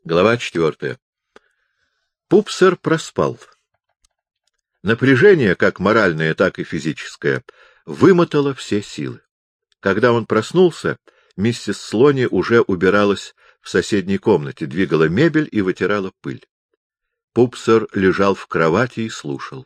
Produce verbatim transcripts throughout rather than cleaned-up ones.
Глава четвертая. Пупсер проспал. Напряжение, как моральное, так и физическое, вымотало все силы. Когда он проснулся, миссис Слони уже убиралась в соседней комнате, двигала мебель и вытирала пыль. Пупсер лежал в кровати и слушал.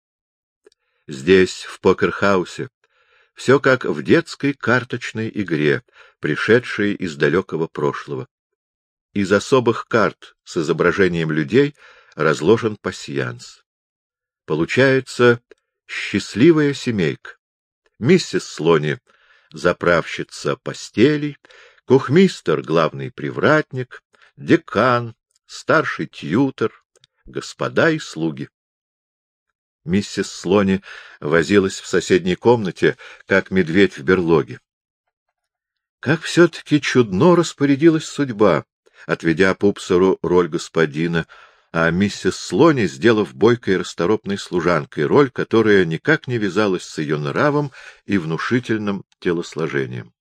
Здесь, в покерхаусе, все как в детской карточной игре, пришедшей из далекого прошлого. Из особых карт с изображением людей разложен пасьянс. Получается счастливая семейка. Миссис Слони — заправщица постелей, кухмистер — главный привратник, декан, старший тьютор, господа и слуги. Миссис Слони возилась в соседней комнате, как медведь в берлоге. Как все-таки чудно распорядилась судьба, отведя Пупсеру роль господина, а миссис Слони, сделав бойкой расторопной служанкой, роль, которая никак не вязалась с ее нравом и внушительным телосложением.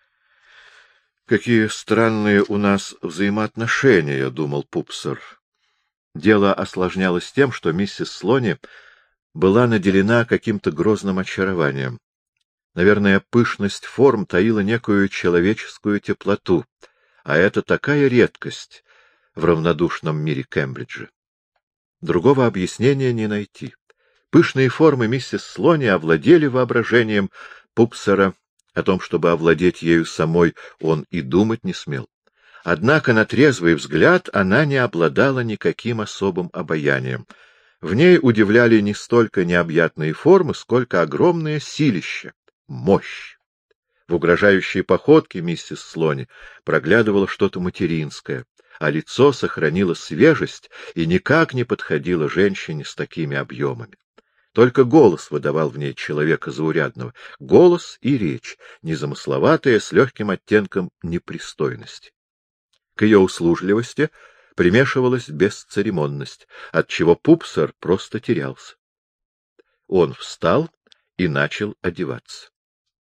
«Какие странные у нас взаимоотношения», — думал Пупсер. Дело осложнялось тем, что миссис Слони была наделена каким-то грозным очарованием. Наверное, пышность форм таила некую человеческую теплоту, а это такая редкость в равнодушном мире Кембриджа. Другого объяснения не найти. Пышные формы миссис Слони овладели воображением Пупсера. О том, чтобы овладеть ею самой, он и думать не смел. Однако на трезвый взгляд она не обладала никаким особым обаянием. В ней удивляли не столько необъятные формы, сколько огромное силище, мощь. В угрожающей походке миссис Слони проглядывало что-то материнское, а лицо сохранило свежесть и никак не подходило женщине с такими объемами. Только голос выдавал в ней человека заурядного, голос и речь, незамысловатая, с легким оттенком непристойности. К ее услужливости примешивалась бесцеремонность, отчего Пупсер просто терялся. Он встал и начал одеваться.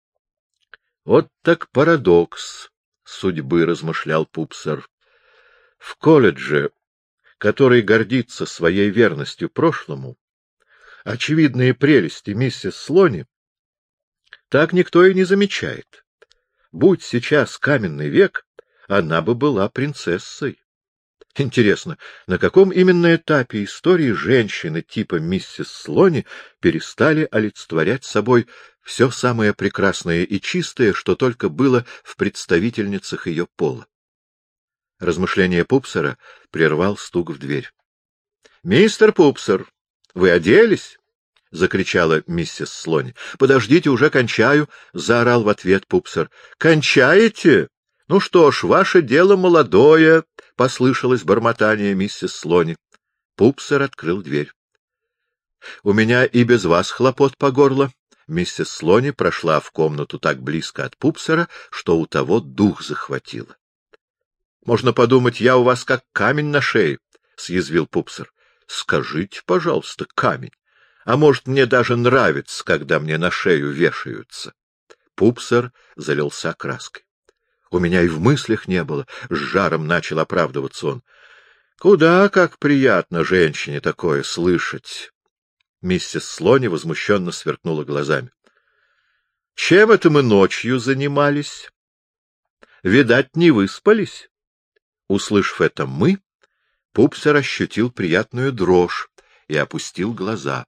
Вот так парадокс судьбы, — размышлял Пупсер. В колледже, который гордится своей верностью прошлому, очевидные прелести миссис Слони так никто и не замечает. Будь сейчас каменный век, она бы была принцессой. Интересно, на каком именно этапе истории женщины типа миссис Слони перестали олицетворять собой все самое прекрасное и чистое, что только было в представительницах ее пола? Размышление Пупсера прервал стук в дверь. — Мистер Пупсер, вы оделись? — закричала миссис Слони. — Подождите, уже кончаю, — заорал в ответ Пупсер. — Кончаете? Ну что ж, ваше дело молодое, — послышалось бормотание миссис Слони. Пупсер открыл дверь. — У меня и без вас хлопот по горло. Миссис Слони прошла в комнату так близко от Пупсера, что у того дух захватило. — Можно подумать, я у вас как камень на шее, — съязвил Пупсер. — Скажите, пожалуйста, камень. А может, мне даже нравится, когда мне на шею вешаются. Пупсер залился краской. — У меня и в мыслях не было, — с жаром начал оправдываться он. — Куда как приятно женщине такое слышать. Миссис Слони возмущенно сверкнула глазами. — Чем это мы ночью занимались? Видать, не выспались? Услышав это «мы», Пупсер ощутил приятную дрожь и опустил глаза.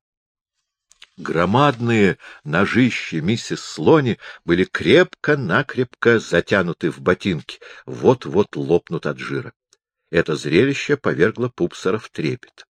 Громадные ножищи миссис Слони были крепко-накрепко затянуты в ботинки, вот-вот лопнут от жира. Это зрелище повергло Пупсера в трепет.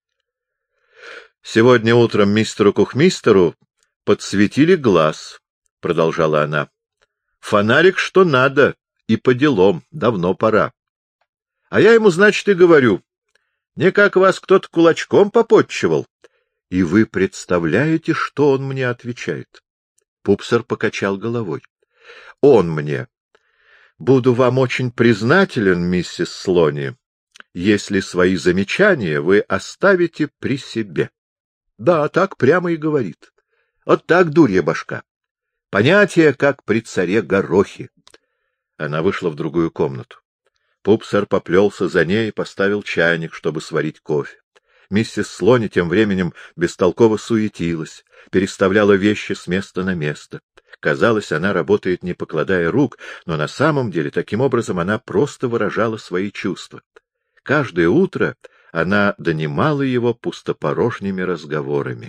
— Сегодня утром мистеру Кухмистеру подсветили глаз, — продолжала она. — Фонарик что надо, и по делам, давно пора. А я ему, значит, и говорю, не как вас кто-то кулачком попотчевал. И вы представляете, что он мне отвечает? Пупсер покачал головой. Он мне: буду вам очень признателен, миссис Слони, если свои замечания вы оставите при себе. Да, так прямо и говорит. Вот так, дурья башка. Понятие, как при царе Горохе. Она вышла в другую комнату. Пупсер поплелся за ней и поставил чайник, чтобы сварить кофе. Миссис Слони тем временем бестолково суетилась, переставляла вещи с места на место. Казалось, она работает, не покладая рук, но на самом деле таким образом она просто выражала свои чувства. Каждое утро она донимала его пустопорожними разговорами.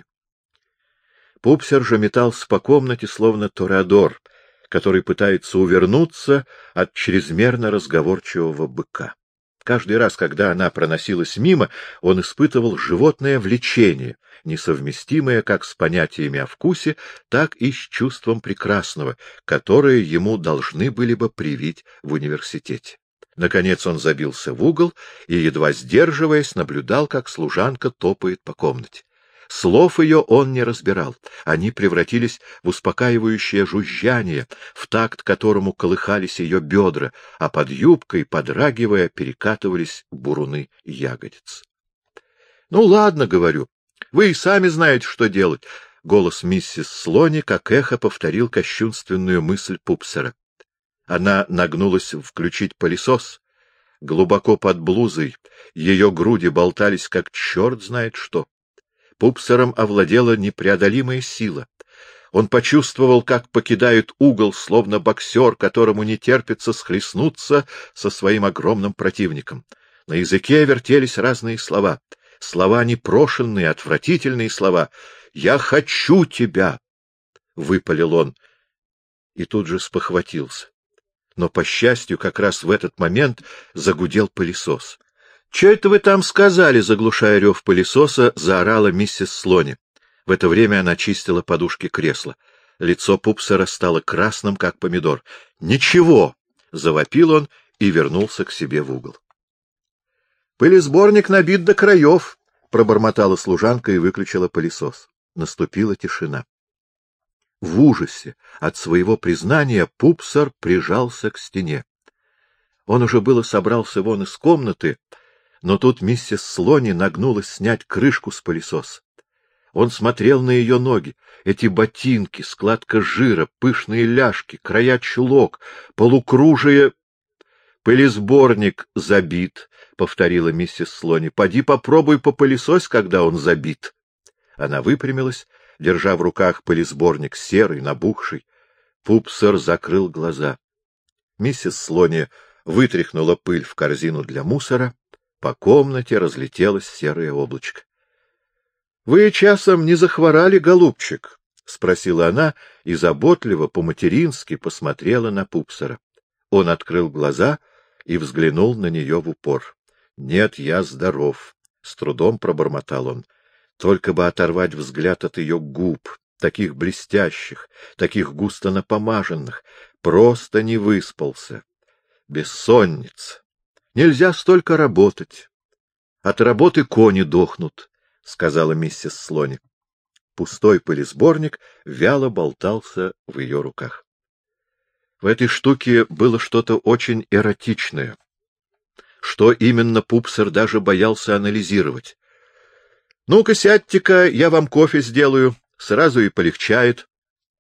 Пупсер же метался по комнате, словно торадор, который пытается увернуться от чрезмерно разговорчивого быка. Каждый раз, когда она проносилась мимо, он испытывал животное влечение, несовместимое как с понятиями о вкусе, так и с чувством прекрасного, которое ему должны были бы привить в университете. Наконец он забился в угол и, едва сдерживаясь, наблюдал, как служанка топает по комнате. Слов ее он не разбирал, они превратились в успокаивающее жужжание, в такт которому колыхались ее бедра, а под юбкой, подрагивая, перекатывались буруны ягодиц. — Ну, ладно, — говорю, — вы и сами знаете, что делать. Голос миссис Слони, как эхо, повторил кощунственную мысль Пупсера. Она нагнулась включить пылесос. Глубоко под блузой ее груди болтались, как черт знает что. Пупсером овладела непреодолимая сила. Он почувствовал, как покидает угол, словно боксер, которому не терпится схлестнуться со своим огромным противником. На языке вертелись разные слова. Слова непрошенные, отвратительные слова. «Я хочу тебя!» — выпалил он. И тут же спохватился. Но, по счастью, как раз в этот момент загудел пылесос. — Че это вы там сказали? — заглушая рев пылесоса, заорала миссис Слони. В это время она чистила подушки кресла. Лицо Пупсера стало красным, как помидор. — Ничего! — завопил он и вернулся к себе в угол. — Пылесборник набит до краев! — пробормотала служанка и выключила пылесос. Наступила тишина. В ужасе от своего признания Пупсер прижался к стене. Он уже было собрался вон из комнаты, но тут миссис Слони нагнулась снять крышку с пылесоса. Он смотрел на ее ноги, эти ботинки, складка жира, пышные ляжки, края чулок, полукружие. — Пылесборник забит, — повторила миссис Слони. — Поди попробуй попылесось, когда он забит. Она выпрямилась, держа в руках пылесборник серый, набухший. Пупсер закрыл глаза. Миссис Слони вытряхнула пыль в корзину для мусора. По комнате разлетелось серое облачко. — Вы часом не захворали, голубчик? — спросила она и заботливо, по-матерински посмотрела на Пупсера. Он открыл глаза и взглянул на нее в упор. — Нет, я здоров, — с трудом пробормотал он. Только бы оторвать взгляд от ее губ, таких блестящих, таких густо напомаженных, просто не выспался. Бессонница. Нельзя столько работать. От работы кони дохнут, — сказала миссис Слони. Пустой пылесборник вяло болтался в ее руках. В этой штуке было что-то очень эротичное. Что именно, Пупсер даже боялся анализировать. — Ну-ка, сядьте-ка, я вам кофе сделаю, сразу и полегчает.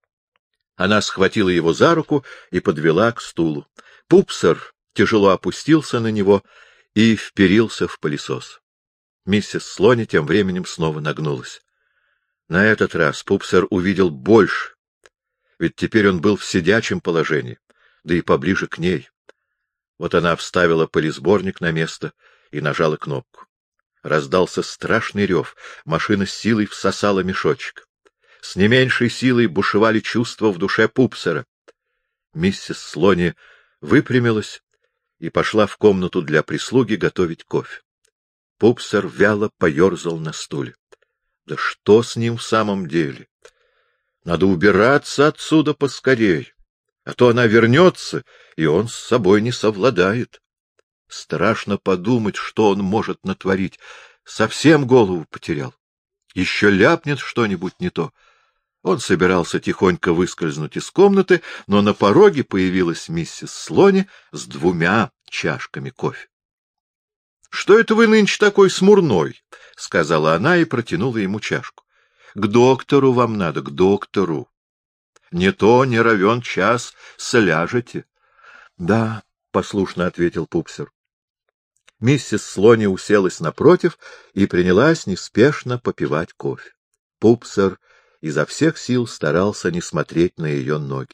Она схватила его за руку и подвела к стулу. Пупсер тяжело опустился на него и вперился в пылесос. Миссис Слони тем временем снова нагнулась. На этот раз Пупсер увидел больше, ведь теперь он был в сидячем положении, да и поближе к ней. Вот она вставила пылесборник на место и нажала кнопку. Раздался страшный рев, машина с силой всосала мешочек. С не меньшей силой бушевали чувства в душе Пупсера. Миссис Слони выпрямилась и пошла в комнату для прислуги готовить кофе. Пупсер вяло поерзал на стуле. Да что с ним в самом деле? Надо убираться отсюда поскорей, а то она вернется, и он с собой не совладает. Страшно подумать, что он может натворить. Совсем голову потерял. Еще ляпнет что-нибудь не то. Он собирался тихонько выскользнуть из комнаты, но на пороге появилась миссис Слони с двумя чашками кофе. — Что это вы нынче такой смурной? — сказала она и протянула ему чашку. — К доктору вам надо, к доктору. Не то не равен час, сляжете. — Да, — послушно ответил Пупсер. Миссис Слони уселась напротив и принялась неспешно попивать кофе. Пупсер изо всех сил старался не смотреть на ее ноги.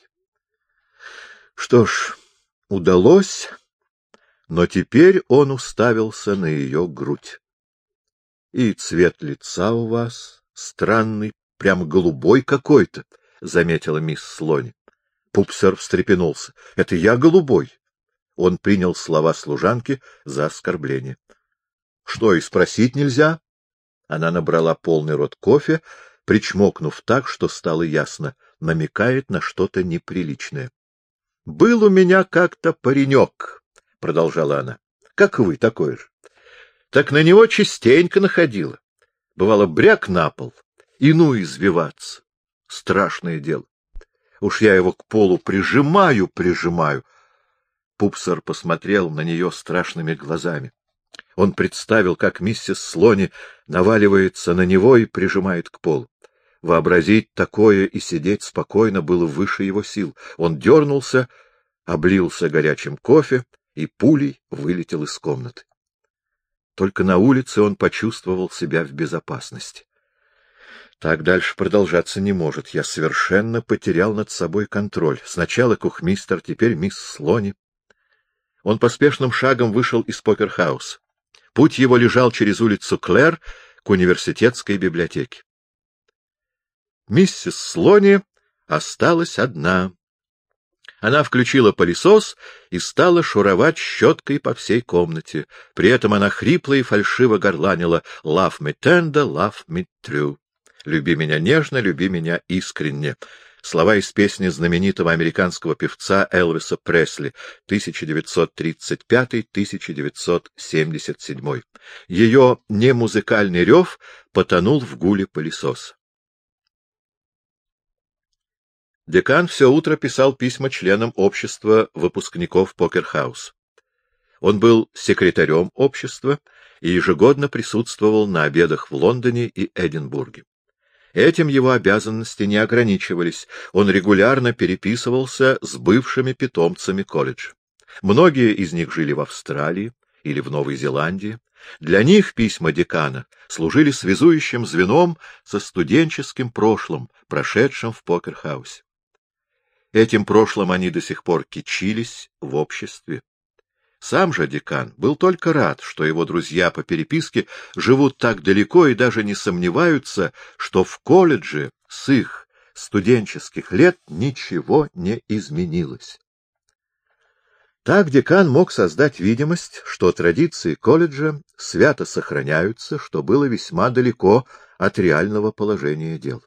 Что ж, удалось, но теперь он уставился на ее грудь. — И цвет лица у вас странный, прям голубой какой-то, — заметила мисс Слони. Пупсер встрепенулся. — Это я голубой? Он принял слова служанки за оскорбление. — Что, и спросить нельзя? Она набрала полный рот кофе, причмокнув так, что стало ясно, намекает на что-то неприличное. — Был у меня как-то паренек, — продолжала она, — как вы такой же. Так на него частенько находила. Бывало, бряк на пол, и ну извиваться. Страшное дело. Уж я его к полу прижимаю, прижимаю. Пупсер посмотрел на нее страшными глазами. Он представил, как миссис Слони наваливается на него и прижимает к полу. Вообразить такое и сидеть спокойно было выше его сил. Он дернулся, облился горячим кофе и пулей вылетел из комнаты. Только на улице он почувствовал себя в безопасности. Так дальше продолжаться не может. Я совершенно потерял над собой контроль. Сначала кухмистер, теперь мисс Слони. Он поспешным шагом вышел из покерхауса. Путь его лежал через улицу Клэр к университетской библиотеке. Миссис Слони осталась одна. Она включила пылесос и стала шуровать щеткой по всей комнате. При этом она хрипло и фальшиво горланила «Love me tender, love me true». «Люби меня нежно, люби меня искренне». Слова из песни знаменитого американского певца Элвиса Пресли, тысяча девятьсот тридцать пятый — тысяча девятьсот семьдесят седьмой. Ее немузыкальный рев потонул в гуле пылесоса. Декан все утро писал письма членам общества выпускников Покерхаус. Он был секретарем общества и ежегодно присутствовал на обедах в Лондоне и Эдинбурге. Этим его обязанности не ограничивались, он регулярно переписывался с бывшими питомцами колледжа. Многие из них жили в Австралии или в Новой Зеландии. Для них письма декана служили связующим звеном со студенческим прошлым, прошедшим в Покерхаусе. Этим прошлым они до сих пор кичились в обществе. Сам же декан был только рад, что его друзья по переписке живут так далеко и даже не сомневаются, что в колледже с их студенческих лет ничего не изменилось. Так декан мог создать видимость, что традиции колледжа свято сохраняются, что было весьма далеко от реального положения дел.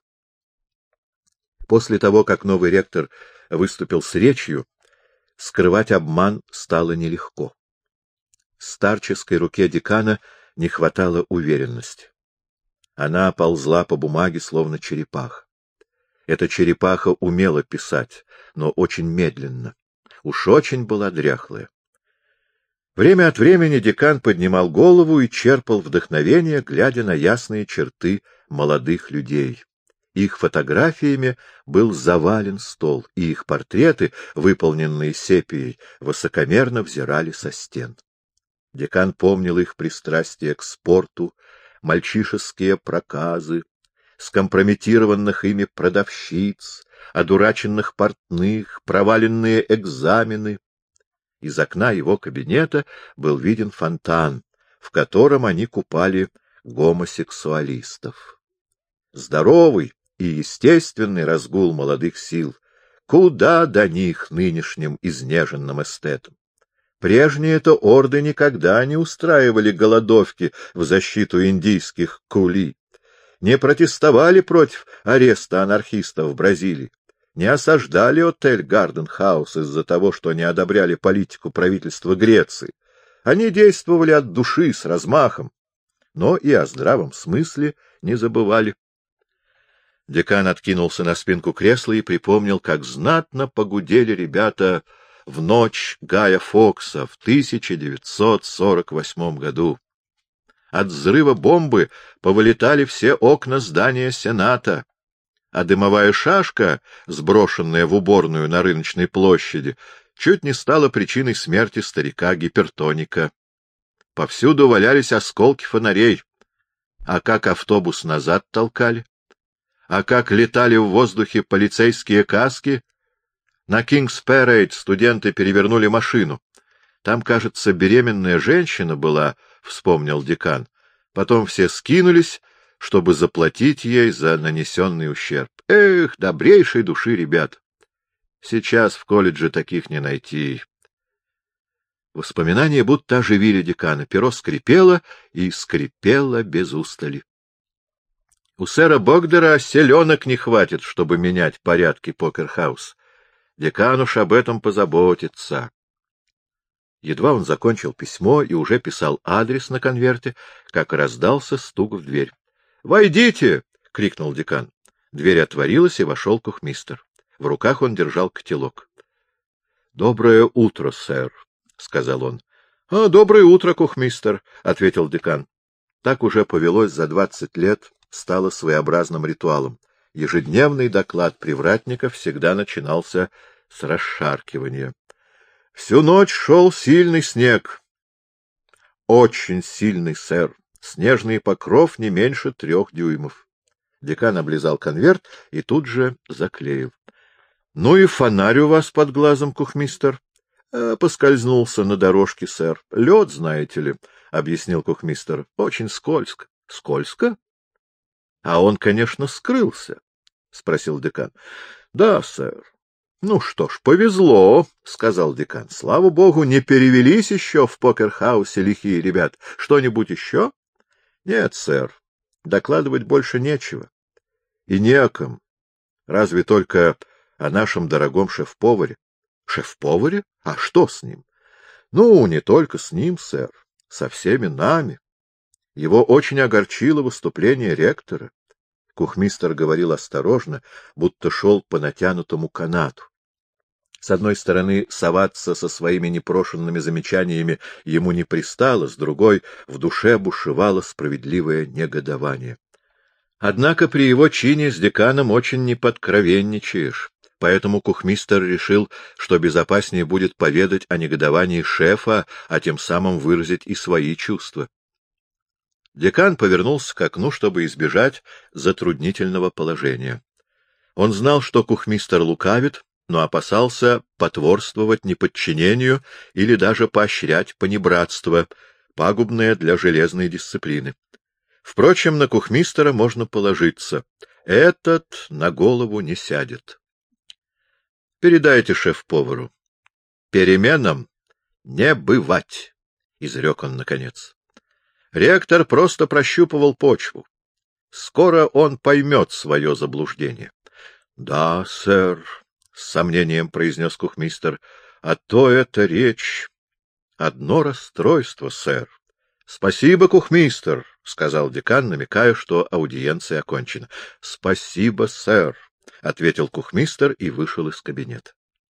После того, как новый ректор выступил с речью, скрывать обман стало нелегко. Старческой руке декана не хватало уверенности. Она ползла по бумаге, словно черепаха. Эта черепаха умела писать, но очень медленно. Уж очень была дряхлая. Время от времени декан поднимал голову и черпал вдохновение, глядя на ясные черты молодых людей. Их фотографиями был завален стол, и их портреты, выполненные сепией, высокомерно взирали со стен. Декан помнил их пристрастие к спорту, мальчишеские проказы, скомпрометированных ими продавщиц, одураченных портных, проваленные экзамены. Из окна его кабинета был виден фонтан, в котором они купали гомосексуалистов. Здоровый и естественный разгул молодых сил. Куда до них нынешним изнеженным эстетам? Прежние-то орды никогда не устраивали голодовки в защиту индийских кули, не протестовали против ареста анархистов в Бразилии, не осаждали отель Гарден-хаус из-за того, что не одобряли политику правительства Греции. Они действовали от души, с размахом, но и о здравом смысле не забывали. Декан откинулся на спинку кресла и припомнил, как знатно погудели ребята в ночь Гая Фокса в тысяча девятьсот сорок восьмом году. От взрыва бомбы повылетали все окна здания Сената, а дымовая шашка, сброшенная в уборную на рыночной площади, чуть не стала причиной смерти старика-гипертоника. Повсюду валялись осколки фонарей. А как автобус назад толкали? А как летали в воздухе полицейские каски? На Кингс-Пэрейд студенты перевернули машину. Там, кажется, беременная женщина была, — вспомнил декан. Потом все скинулись, чтобы заплатить ей за нанесенный ущерб. Эх, добрейшей души ребят! Сейчас в колледже таких не найти. Воспоминания будто оживили декана. Перо скрипело и скрипело без устали. У сэра Богдера селенок не хватит, чтобы менять порядки Покер-хаус. Декан уж об этом позаботится. Едва он закончил письмо и уже писал адрес на конверте, как раздался стук в дверь. — Войдите! — крикнул декан. Дверь отворилась, и вошел кухмистер. В руках он держал котелок. — Доброе утро, сэр, — сказал он. — А, доброе утро, кухмистер, — ответил декан. Так уже повелось за двадцать лет, стало своеобразным ритуалом. Ежедневный доклад привратника всегда начинался с расшаркивания. Всю ночь шел сильный снег. Очень сильный, сэр. Снежный покров не меньше трех дюймов. Декан облизал конверт и тут же заклеил. — Ну и фонарь у вас под глазом, кухмистер. — Поскользнулся на дорожке, сэр. — Лед, знаете ли, — объяснил кухмистер. — Очень скользко. — Скользко? — А он, конечно, скрылся, — спросил декан. — Да, сэр. — Ну что ж, повезло, — сказал декан. — Слава богу, не перевелись еще в Покер-хаусе лихие ребят. Что-нибудь еще? — Нет, сэр. Докладывать больше нечего. И не о ком. Разве только о нашем дорогом шеф-поваре. — Шеф-поваре? А что с ним? — Ну, не только с ним, сэр. Со всеми нами. Его очень огорчило выступление ректора. Кухмистер говорил осторожно, будто шел по натянутому канату. С одной стороны, соваться со своими непрошенными замечаниями ему не пристало, с другой — в душе бушевало справедливое негодование. Однако при его чине с деканом очень не подкровенничаешь, поэтому кухмистер решил, что безопаснее будет поведать о негодовании шефа, а тем самым выразить и свои чувства. Декан повернулся к окну, чтобы избежать затруднительного положения. Он знал, что кухмистер лукавит, но опасался потворствовать неподчинению или даже поощрять понебратство, пагубное для железной дисциплины. Впрочем, на кухмистера можно положиться. Этот на голову не сядет. — Передайте шеф-повару. — Переменам не бывать, — изрек он наконец. Ректор просто прощупывал почву. Скоро он поймет свое заблуждение. — Да, сэр, — с сомнением произнес кухмистер, — а то это речь. Одно расстройство, сэр. — Спасибо, кухмистер, — сказал декан, намекая, что аудиенция окончена. — Спасибо, сэр, — ответил кухмистер и вышел из кабинета.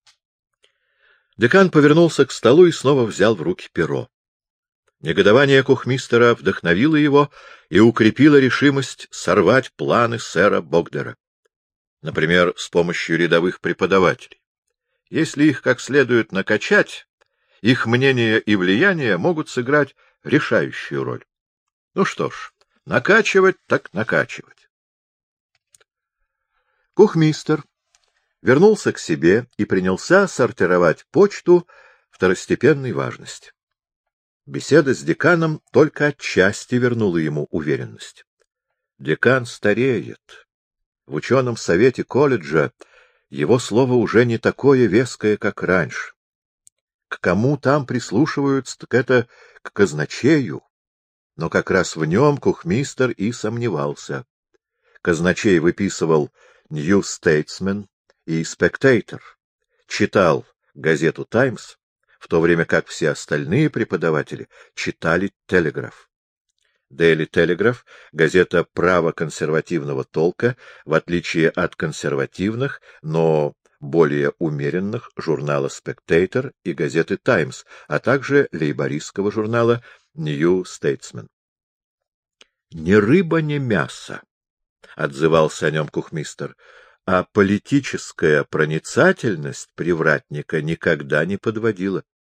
Декан повернулся к столу и снова взял в руки перо. Негодование кухмистера вдохновило его и укрепило решимость сорвать планы сэра Богдера. Например, с помощью рядовых преподавателей. Если их как следует накачать, их мнение и влияние могут сыграть решающую роль. Ну что ж, накачивать так накачивать. Кухмистер вернулся к себе и принялся сортировать почту второстепенной важности. Беседа с деканом только отчасти вернула ему уверенность. Декан стареет. В ученом совете колледжа его слово уже не такое веское, как раньше. К кому там прислушиваются, так это к казначею. Но как раз в нем кухмистер и сомневался. Казначей выписывал New Statesman и Spectator, читал газету «Таймс», в то время как все остальные преподаватели читали «Телеграф». Daily Telegraph — газета правоконсервативного толка, в отличие от консервативных, но более умеренных журнала Spectator и газеты Times, а также лейбористского журнала New Statesman. «Ни рыба, ни мясо», — отзывался о нем кухмистер, — а политическая проницательность привратника никогда не подводила.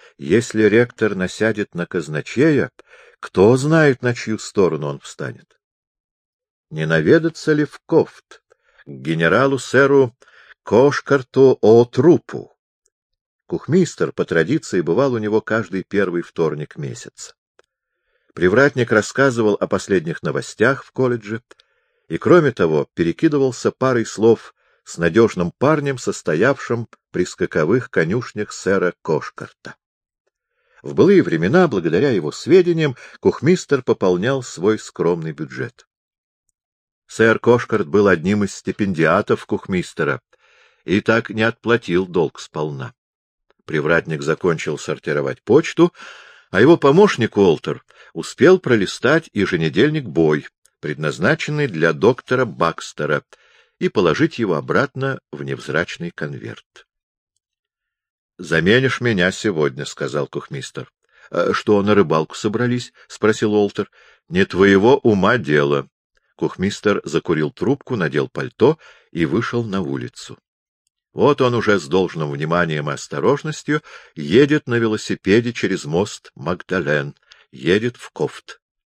Если ректор насядет на казначея, кто знает, на чью сторону он встанет? Не наведаться ли в Кофт к генералу-сэру Кошкарту о трупу? Кухмистер по традиции бывал у него каждый первый вторник месяца. Привратник рассказывал о последних новостях в колледже и, кроме того, перекидывался парой слов с надежным парнем, состоявшим при скаковых конюшнях сэра Кошкарта. В былые времена, благодаря его сведениям, кухмистер пополнял свой скромный бюджет. Сэр Кошкарт был одним из стипендиатов кухмистера и так не отплатил долг сполна. Привратник закончил сортировать почту, а его помощник Уолтер успел пролистать еженедельник «Бой», предназначенный для доктора Бакстера, и положить его обратно в невзрачный конверт. — Заменишь меня сегодня, — сказал кухмистер. — Что, на рыбалку собрались? — спросил Уолтер. — Не твоего ума дело. Кухмистер закурил трубку, надел пальто и вышел на улицу. Вот он уже с должным вниманием и осторожностью едет на велосипеде через мост Магдален, едет в Кофт.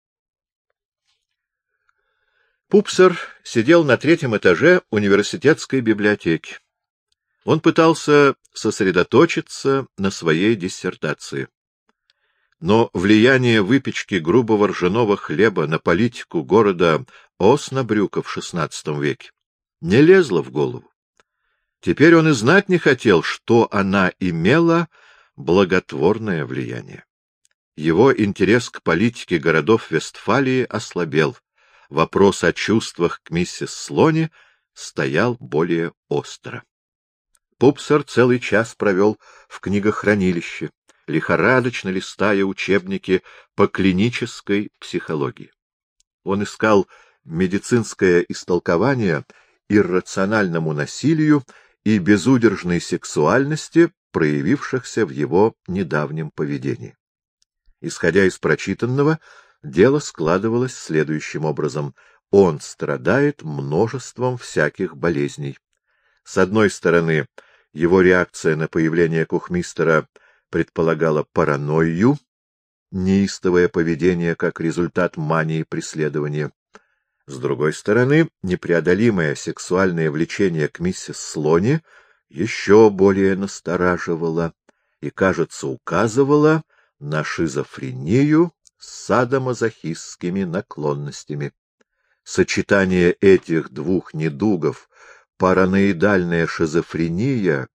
Пупсер сидел на третьем этаже университетской библиотеки. Он пытался сосредоточиться на своей диссертации. Но влияние выпечки грубого ржаного хлеба на политику города Оснабрюка в шестнадцатом веке не лезло в голову. Теперь он и знать не хотел, что она имела благотворное влияние. Его интерес к политике городов Вестфалии ослабел. Вопрос о чувствах к миссис Слони стоял более остро. Пупсер целый час провел в книгохранилище, лихорадочно листая учебники по клинической психологии. Он искал медицинское истолкование иррациональному насилию и безудержной сексуальности, проявившихся в его недавнем поведении. Исходя из прочитанного, дело складывалось следующим образом. Он страдает множеством всяких болезней. С одной стороны, его реакция на появление кухмистера предполагала паранойю, неистовое поведение как результат мании преследования. С другой стороны, непреодолимое сексуальное влечение к миссис Слони еще более настораживало и, кажется, указывало на шизофрению с садомазохистскими наклонностями. Сочетание этих двух недугов, параноидальная шизофрения,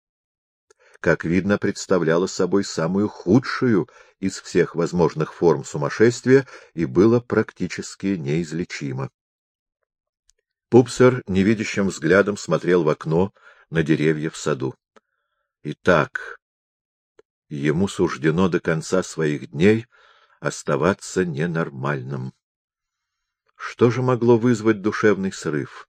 как видно, представляло собой самую худшую из всех возможных форм сумасшествия и было практически неизлечимо. Пупсер невидящим взглядом смотрел в окно на деревья в саду. Итак, ему суждено до конца своих дней оставаться ненормальным. Что же могло вызвать душевный срыв?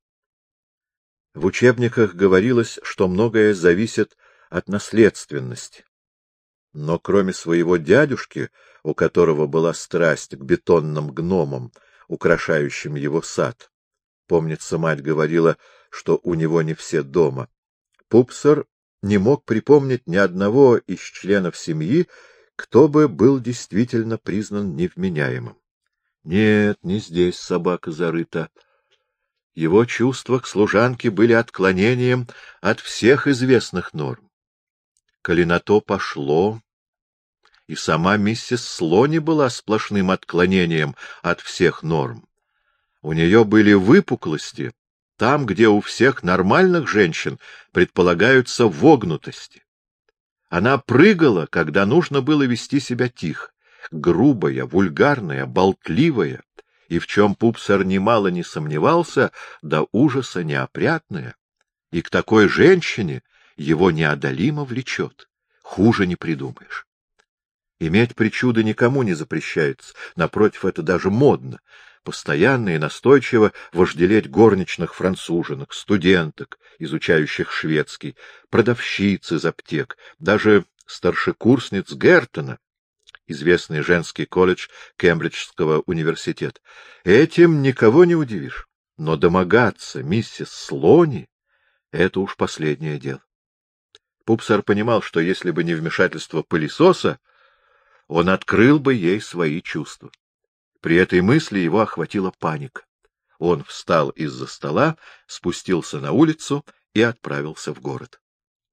В учебниках говорилось, что многое зависит от наследственности. Но кроме своего дядюшки, у которого была страсть к бетонным гномам, украшающим его сад, помнится, мать говорила, что у него не все дома, Пупсер не мог припомнить ни одного из членов семьи, кто бы был действительно признан невменяемым. Нет, не здесь собака зарыта. Его чувства к служанке были отклонением от всех известных норм. Коли на то пошло, и сама миссис Слони была сплошным отклонением от всех норм. У нее были выпуклости там, где у всех нормальных женщин предполагаются вогнутости. Она прыгала, когда нужно было вести себя тихо, грубая, вульгарная, болтливая, и в чем Пупсер немало не сомневался, до ужаса неопрятная, и к такой женщине его неодолимо влечет. Хуже не придумаешь. Иметь причуды никому не запрещается, напротив, это даже модно. Постоянно и настойчиво вожделеть горничных француженок, студенток, изучающих шведский, продавщиц из аптек, даже старшекурсниц Гертона, известный женский колледж Кембриджского университета. Этим никого не удивишь, но домогаться миссис Слони — это уж последнее дело. Пупсар понимал, что если бы не вмешательство пылесоса, он открыл бы ей свои чувства. При этой мысли его охватила паника. Он встал из-за стола, спустился на улицу и отправился в город.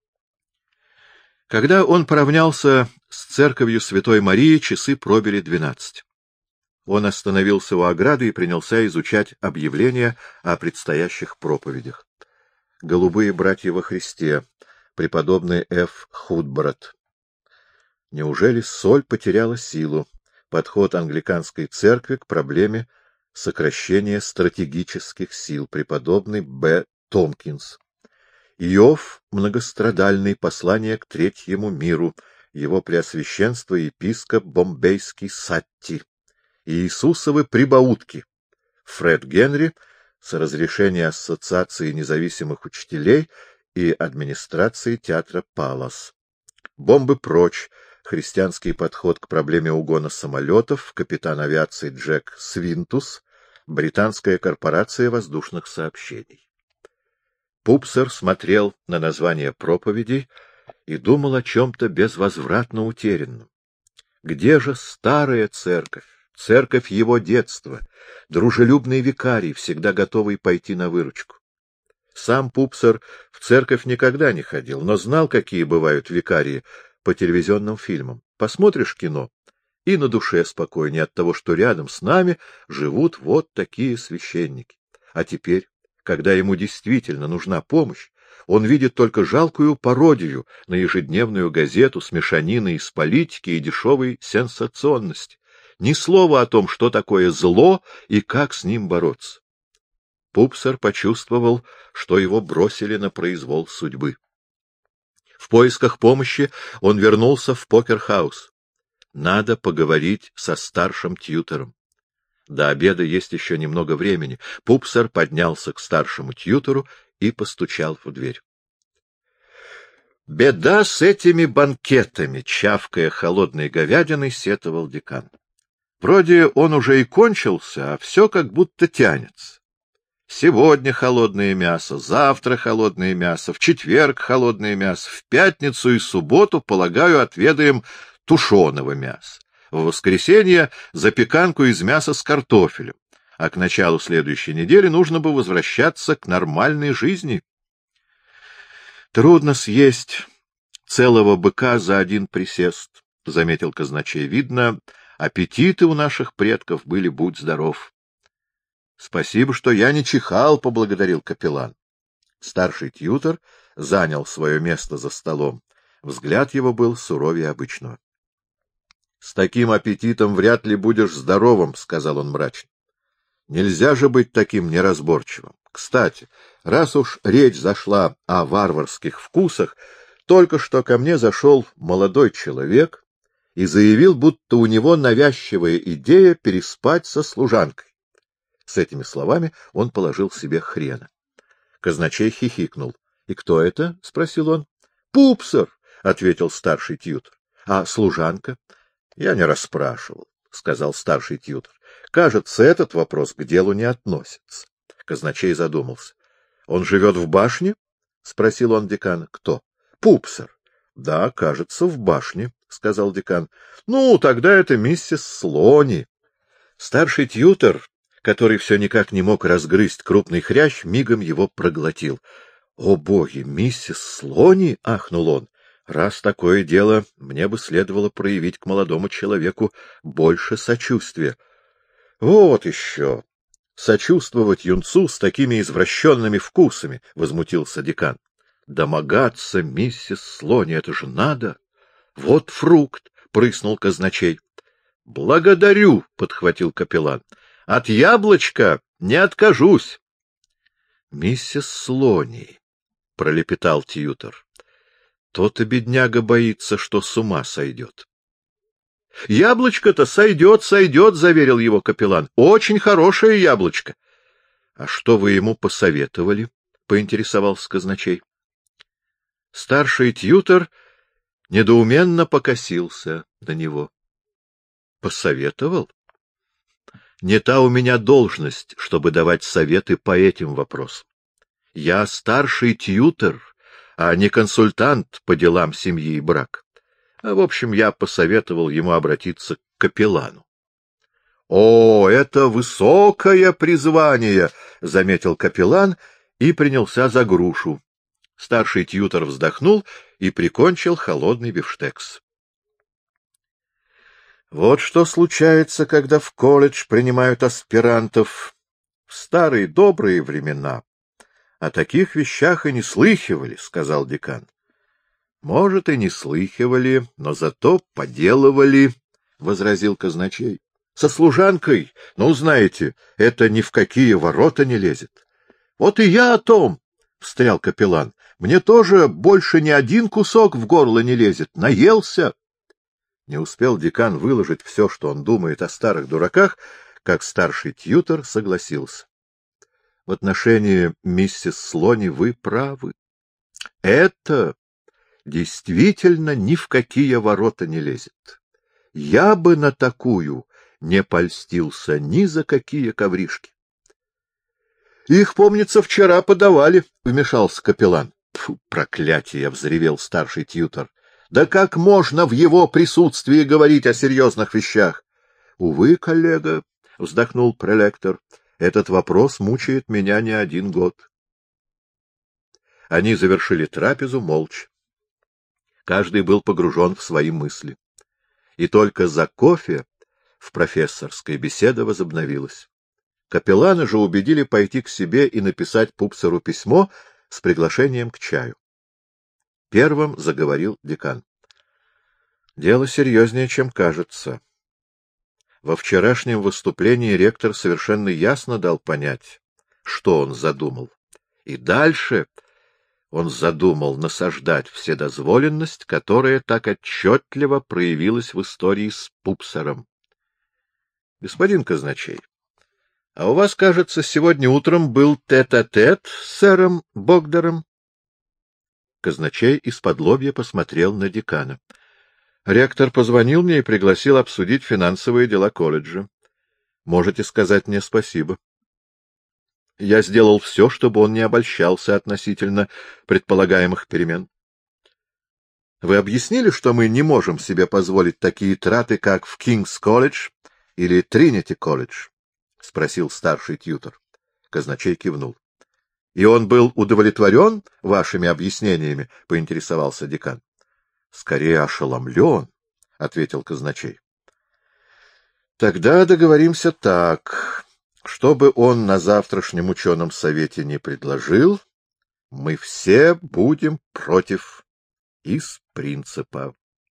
Когда он поравнялся с церковью Святой Марии, часы пробили двенадцать. Он остановился у ограды и принялся изучать объявления о предстоящих проповедях. Голубые братья во Христе, преподобный Ф. Худбрат. Неужели соль потеряла силу? Подход англиканской церкви к проблеме сокращения стратегических сил, преподобный Б. Томкинс. Иов многострадальный, послание к третьему миру, его преосвященство епископ Бомбейский Сатти. Иисусовы прибаутки. Фред Генри с разрешения Ассоциации независимых учителей и администрации театра Палас. Бомбы прочь. Христианский подход к проблеме угона самолетов. Капитан авиации Джек Свинтус. Британская корпорация воздушных сообщений. Пупсер смотрел на название проповедей и думал о чем-то безвозвратно утерянном. Где же старая церковь, церковь его детства, дружелюбный викарий, всегда готовый пойти на выручку? Сам Пупсер в церковь никогда не ходил, но знал, какие бывают викарии по телевизионным фильмам. Посмотришь кино, и на душе спокойнее от того, что рядом с нами живут вот такие священники. А теперь, когда ему действительно нужна помощь, он видит только жалкую пародию на ежедневную газету с мешаниной из политики и дешевой сенсационности. Ни слова о том, что такое зло и как с ним бороться. Пупсер почувствовал, что его бросили на произвол судьбы. В поисках помощи он вернулся в покер-хаус. Надо поговорить со старшим тьютором. До обеда есть еще немного времени. Пупсер поднялся к старшему тьютору и постучал в дверь. «Беда с этими банкетами!» — чавкая холодной говядиной, сетовал декан. «Вроде он уже и кончился, а все как будто тянется. Сегодня холодное мясо, завтра холодное мясо, в четверг холодное мясо, в пятницу и субботу, полагаю, отведаем тушеного мяса. В воскресенье запеканку из мяса с картофелем, а к началу следующей недели нужно бы возвращаться к нормальной жизни. Трудно съесть целого быка за один присест, — заметил казначей. Видно, аппетиты у наших предков были, будь здоров. — Спасибо, что я не чихал, — поблагодарил капеллан. Старший тьютор занял свое место за столом. Взгляд его был суровее обычного. — С таким аппетитом вряд ли будешь здоровым, — сказал он мрачно. — Нельзя же быть таким неразборчивым. Кстати, раз уж речь зашла о варварских вкусах, только что ко мне зашел молодой человек и заявил, будто у него навязчивая идея переспать со служанкой. С этими словами он положил себе хрена. Казначей хихикнул. — И кто это? — спросил он. — Пупсер, — ответил старший тьютор. — А служанка? — Я не расспрашивал, — сказал старший тьютор. — Кажется, этот вопрос к делу не относится. Казначей задумался. — Он живет в башне? — спросил он декана. — Кто? — Пупсер. — Да, кажется, в башне, — сказал декан. — Ну, тогда это миссис Слони. Старший тьютор, который все никак не мог разгрызть крупный хрящ, мигом его проглотил. — О, боги, миссис Слони! — ахнул он. — Раз такое дело, мне бы следовало проявить к молодому человеку больше сочувствия. — Вот еще! Сочувствовать юнцу с такими извращенными вкусами! — возмутился декан. — Домогаться миссис Слони, это же надо! Вот фрукт! — прыснул казначей. — Благодарю! — подхватил капеллан. — От яблочка не откажусь. — Миссис Слони, — пролепетал тьютор, — то-то бедняга боится, что с ума сойдет. — Яблочко-то сойдет, сойдет, — заверил его капеллан. — Очень хорошее яблочко. — А что вы ему посоветовали? — поинтересовался казначей. Старший тьютор недоуменно покосился на него. — Посоветовал? Не та у меня должность, чтобы давать советы по этим вопросам. Я старший тьютор, а не консультант по делам семьи и брака. А, в общем, я посоветовал ему обратиться к капеллану. — О, это высокое призвание! — заметил капеллан и принялся за грушу. Старший тьютор вздохнул и прикончил холодный бифштекс. Вот что случается, когда в колледж принимают аспирантов. В старые добрые времена о таких вещах и не слыхивали, — сказал декан. — Может, и не слыхивали, но зато поделывали, — возразил казначей. — Со служанкой, ну, знаете, это ни в какие ворота не лезет. — Вот и я о том, — встрял капеллан. — Мне тоже больше ни один кусок в горло не лезет. Наелся. Не успел декан выложить все, что он думает о старых дураках, как старший тьютор согласился. В отношении миссис Слони вы правы. Это действительно ни в какие ворота не лезет. Я бы на такую не польстился ни за какие ковришки. — Их, помнится, вчера подавали, — вмешался капеллан. — Фу, проклятие! — взревел старший тьютор. — Да как можно в его присутствии говорить о серьезных вещах? — Увы, коллега, — вздохнул прелектор, — этот вопрос мучает меня не один год. Они завершили трапезу молча. Каждый был погружен в свои мысли. И только за кофе в профессорской беседа возобновилась. Капеллана же убедили пойти к себе и написать Пупсеру письмо с приглашением к чаю. Первым заговорил декан. Дело серьезнее, чем кажется. Во вчерашнем выступлении ректор совершенно ясно дал понять, что он задумал. И дальше он задумал насаждать вседозволенность, которая так отчетливо проявилась в истории с Пупсером. Господин казначей, а у вас, кажется, сегодня утром был тет-а-тет с сэром Богдером? Казначей исподлобья посмотрел на декана. Ректор позвонил мне и пригласил обсудить финансовые дела колледжа. Можете сказать мне спасибо. Я сделал все, чтобы он не обольщался относительно предполагаемых перемен. Вы объяснили, что мы не можем себе позволить такие траты, как в Кингс-колледж или Тринити-колледж? — спросил старший тьютор. Казначей кивнул. — И он был удовлетворен вашими объяснениями? — поинтересовался декан. — Скорее ошеломлен, — ответил казначей. — Тогда договоримся так. Что бы он на завтрашнем ученом совете не предложил, мы все будем против из принципа.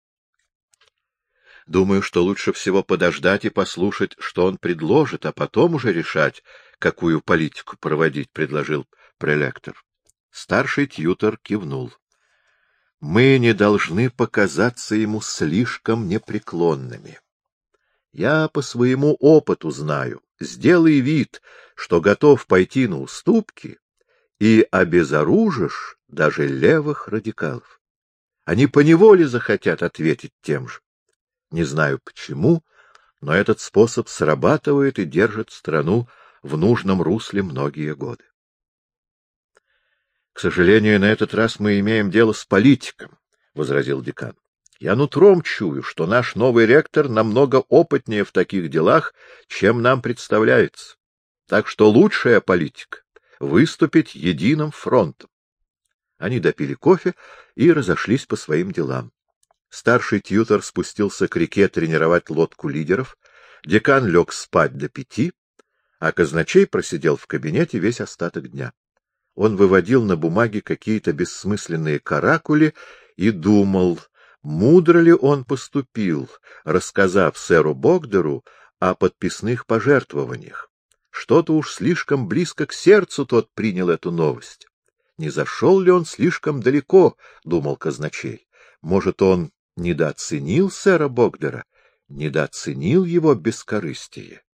Думаю, что лучше всего подождать и послушать, что он предложит, а потом уже решать, какую политику проводить, — предложил прелектор. Старший тьютор кивнул. Мы не должны показаться ему слишком непреклонными. Я по своему опыту знаю, сделай вид, что готов пойти на уступки, и обезоружишь даже левых радикалов. Они поневоле захотят ответить тем же. Не знаю почему, но этот способ срабатывает и держит страну в нужном русле многие годы. — К сожалению, на этот раз мы имеем дело с политиком, — возразил декан. — Я нутром чую, что наш новый ректор намного опытнее в таких делах, чем нам представляется. Так что лучшая политика — выступить единым фронтом. Они допили кофе и разошлись по своим делам. Старший тьютор спустился к реке тренировать лодку лидеров, декан лег спать до пяти, а казначей просидел в кабинете весь остаток дня. Он выводил на бумаге какие-то бессмысленные каракули и думал, мудро ли он поступил, рассказав сэру Богдеру о подписных пожертвованиях. Что-то уж слишком близко к сердцу тот принял эту новость. Не зашел ли он слишком далеко, думал казначей. Может, он недооценил сэра Богдера, недооценил его бескорыстие.